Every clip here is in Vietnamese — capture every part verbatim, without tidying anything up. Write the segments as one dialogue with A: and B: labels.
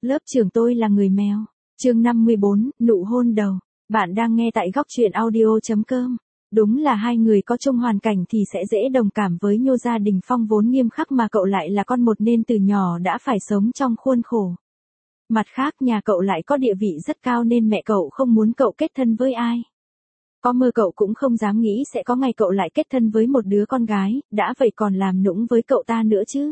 A: Lớp trưởng tôi là người mèo. Chương năm mươi bốn, nụ hôn đầu. Bạn đang nghe tại góc truyện audio.com. Đúng là hai người có chung hoàn cảnh thì sẽ dễ đồng cảm với Nhô. Gia đình Phong vốn nghiêm khắc mà cậu lại là con một nên từ nhỏ đã phải sống trong khuôn khổ. Mặt khác nhà cậu lại có địa vị rất cao nên mẹ cậu không muốn cậu kết thân với ai. Có mơ cậu cũng không dám nghĩ sẽ có ngày cậu lại kết thân với một đứa con gái, đã vậy còn làm nũng với cậu ta nữa chứ.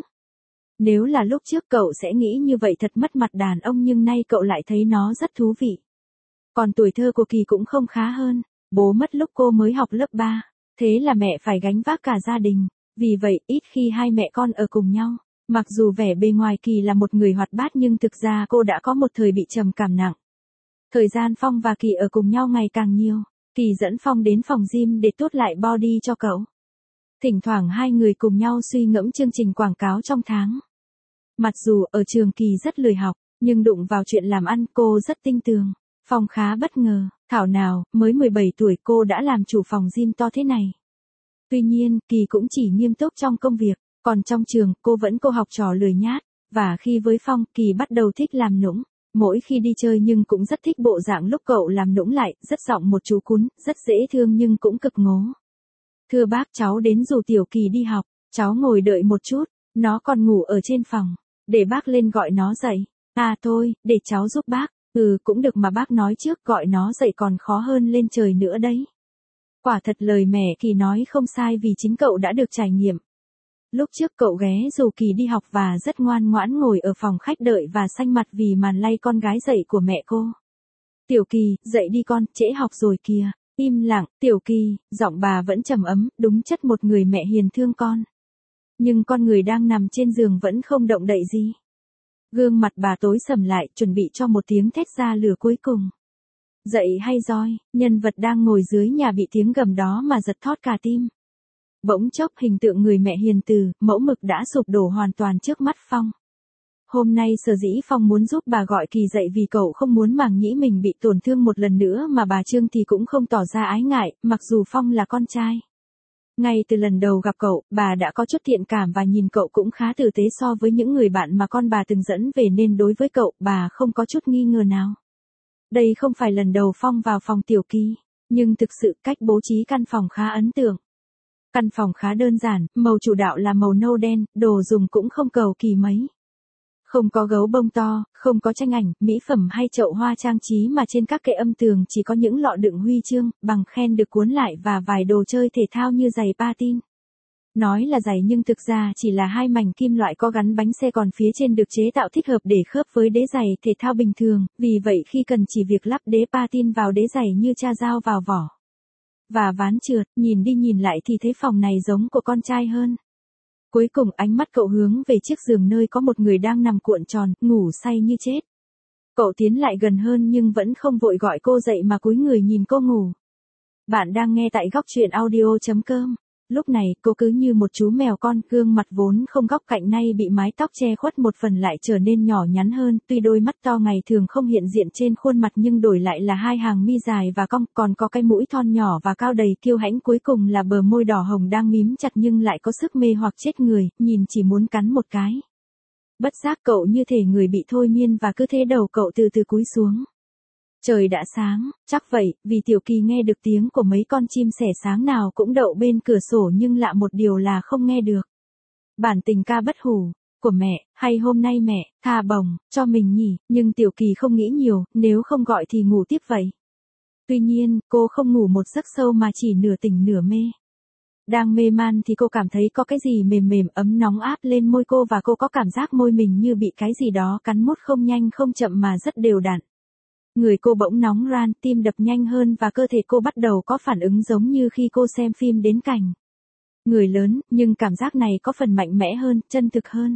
A: Nếu là lúc trước cậu sẽ nghĩ như vậy thật mất mặt đàn ông nhưng nay cậu lại thấy nó rất thú vị. Còn tuổi thơ của Kỳ cũng không khá hơn, bố mất lúc cô mới học lớp ba, thế là mẹ phải gánh vác cả gia đình, vì vậy ít khi hai mẹ con ở cùng nhau. Mặc dù vẻ bề ngoài Kỳ là một người hoạt bát nhưng thực ra cô đã có một thời bị trầm cảm nặng. Thời gian Phong và Kỳ ở cùng nhau ngày càng nhiều, Kỳ dẫn Phong đến phòng gym để tốt lại body cho cậu. Thỉnh thoảng hai người cùng nhau suy ngẫm chương trình quảng cáo trong tháng. Mặc dù ở trường Kỳ rất lười học, nhưng đụng vào chuyện làm ăn cô rất tinh tường. Phong khá bất ngờ, thảo nào, mới mười bảy tuổi cô đã làm chủ phòng gym to thế này. Tuy nhiên, Kỳ cũng chỉ nghiêm túc trong công việc, còn trong trường cô vẫn cô học trò lười nhát, và khi với Phong Kỳ bắt đầu thích làm nũng. Mỗi khi đi chơi nhưng cũng rất thích bộ dạng lúc cậu làm nũng lại, rất giọng một chú cún, rất dễ thương nhưng cũng cực ngố. Thưa bác cháu đến rủ Tiểu Kỳ đi học, cháu ngồi đợi một chút, nó còn ngủ ở trên phòng, để bác lên gọi nó dậy. À thôi, để cháu giúp bác, ừ cũng được mà bác nói trước gọi nó dậy còn khó hơn lên trời nữa đấy. Quả thật lời mẹ Kỳ nói không sai vì chính cậu đã được trải nghiệm. Lúc trước cậu ghé rủ Kỳ đi học và rất ngoan ngoãn ngồi ở phòng khách đợi và xanh mặt vì màn lay con gái dậy của mẹ cô. Tiểu Kỳ, dậy đi con, trễ học rồi kìa. Im lặng, Tiểu Kỳ, giọng bà vẫn trầm ấm, đúng chất một người mẹ hiền thương con. Nhưng con người đang nằm trên giường vẫn không động đậy gì. Gương mặt bà tối sầm lại, chuẩn bị cho một tiếng thét ra lửa cuối cùng. Dậy hay roi, nhân vật đang ngồi dưới nhà bị tiếng gầm đó mà giật thót cả tim. Bỗng chốc hình tượng người mẹ hiền từ, mẫu mực đã sụp đổ hoàn toàn trước mắt Phong. Hôm nay sở dĩ Phong muốn giúp bà gọi Kỳ dậy vì cậu không muốn màng nhĩ mình bị tổn thương một lần nữa mà bà Trương thì cũng không tỏ ra ái ngại, mặc dù Phong là con trai. Ngay từ lần đầu gặp cậu, bà đã có chút thiện cảm và nhìn cậu cũng khá tử tế so với những người bạn mà con bà từng dẫn về nên đối với cậu, bà không có chút nghi ngờ nào. Đây không phải lần đầu Phong vào phòng Tiểu Kỳ, nhưng thực sự cách bố trí căn phòng khá ấn tượng. Căn phòng khá đơn giản, màu chủ đạo là màu nâu đen, đồ dùng cũng không cầu kỳ mấy. Không có gấu bông to, không có tranh ảnh, mỹ phẩm hay chậu hoa trang trí mà trên các kệ âm tường chỉ có những lọ đựng huy chương, bằng khen được cuốn lại và vài đồ chơi thể thao như giày patin. Nói là giày nhưng thực ra chỉ là hai mảnh kim loại có gắn bánh xe còn phía trên được chế tạo thích hợp để khớp với đế giày thể thao bình thường, vì vậy khi cần chỉ việc lắp đế patin vào đế giày như cha dao vào vỏ. Và ván trượt, nhìn đi nhìn lại thì thấy phòng này giống của con trai hơn. Cuối cùng ánh mắt cậu hướng về chiếc giường nơi có một người đang nằm cuộn tròn, ngủ say như chết. Cậu tiến lại gần hơn nhưng vẫn không vội gọi cô dậy mà cúi người nhìn cô ngủ. Bạn đang nghe tại góc truyện audio.com. Lúc này, cô cứ như một chú mèo con, gương mặt vốn không góc cạnh nay bị mái tóc che khuất một phần lại trở nên nhỏ nhắn hơn, tuy đôi mắt to ngày thường không hiện diện trên khuôn mặt nhưng đổi lại là hai hàng mi dài và cong, còn có cái mũi thon nhỏ và cao đầy kiêu hãnh, cuối cùng là bờ môi đỏ hồng đang mím chặt nhưng lại có sức mê hoặc chết người, nhìn chỉ muốn cắn một cái. Bất giác cậu như thể người bị thôi miên và cứ thế đầu cậu từ từ cúi xuống. Trời đã sáng, chắc vậy, vì Tiểu Kỳ nghe được tiếng của mấy con chim sẻ sáng nào cũng đậu bên cửa sổ nhưng lạ một điều là không nghe được. Bản tình ca bất hủ, của mẹ, hay hôm nay mẹ, thà bồng, cho mình nhỉ, nhưng Tiểu Kỳ không nghĩ nhiều, nếu không gọi thì ngủ tiếp vậy. Tuy nhiên, cô không ngủ một giấc sâu mà chỉ nửa tỉnh nửa mê. Đang mê man thì cô cảm thấy có cái gì mềm mềm ấm nóng áp lên môi cô và cô có cảm giác môi mình như bị cái gì đó cắn mút không nhanh không chậm mà rất đều đặn. Người cô bỗng nóng ran, tim đập nhanh hơn và cơ thể cô bắt đầu có phản ứng giống như khi cô xem phim đến cảnh người lớn, nhưng cảm giác này có phần mạnh mẽ hơn, chân thực hơn.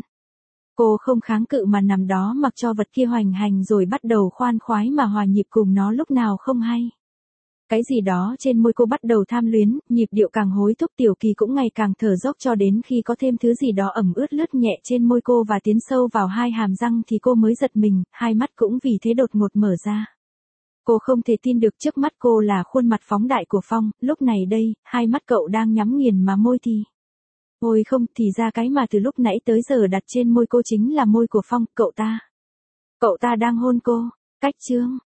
A: Cô không kháng cự mà nằm đó mặc cho vật kia hoành hành rồi bắt đầu khoan khoái mà hòa nhịp cùng nó lúc nào không hay. Cái gì đó trên môi cô bắt đầu tham luyến, nhịp điệu càng hối thúc, Tiểu Kỳ cũng ngày càng thở dốc cho đến khi có thêm thứ gì đó ẩm ướt lướt nhẹ trên môi cô và tiến sâu vào hai hàm răng thì cô mới giật mình, hai mắt cũng vì thế đột ngột mở ra. Cô không thể tin được trước mắt cô là khuôn mặt phóng đại của Phong, lúc này đây, hai mắt cậu đang nhắm nghiền mà môi thì... Ôi không, thì ra cái mà từ lúc nãy tới giờ đặt trên môi cô chính là môi của Phong, cậu ta. Cậu ta đang hôn cô. Cách chương.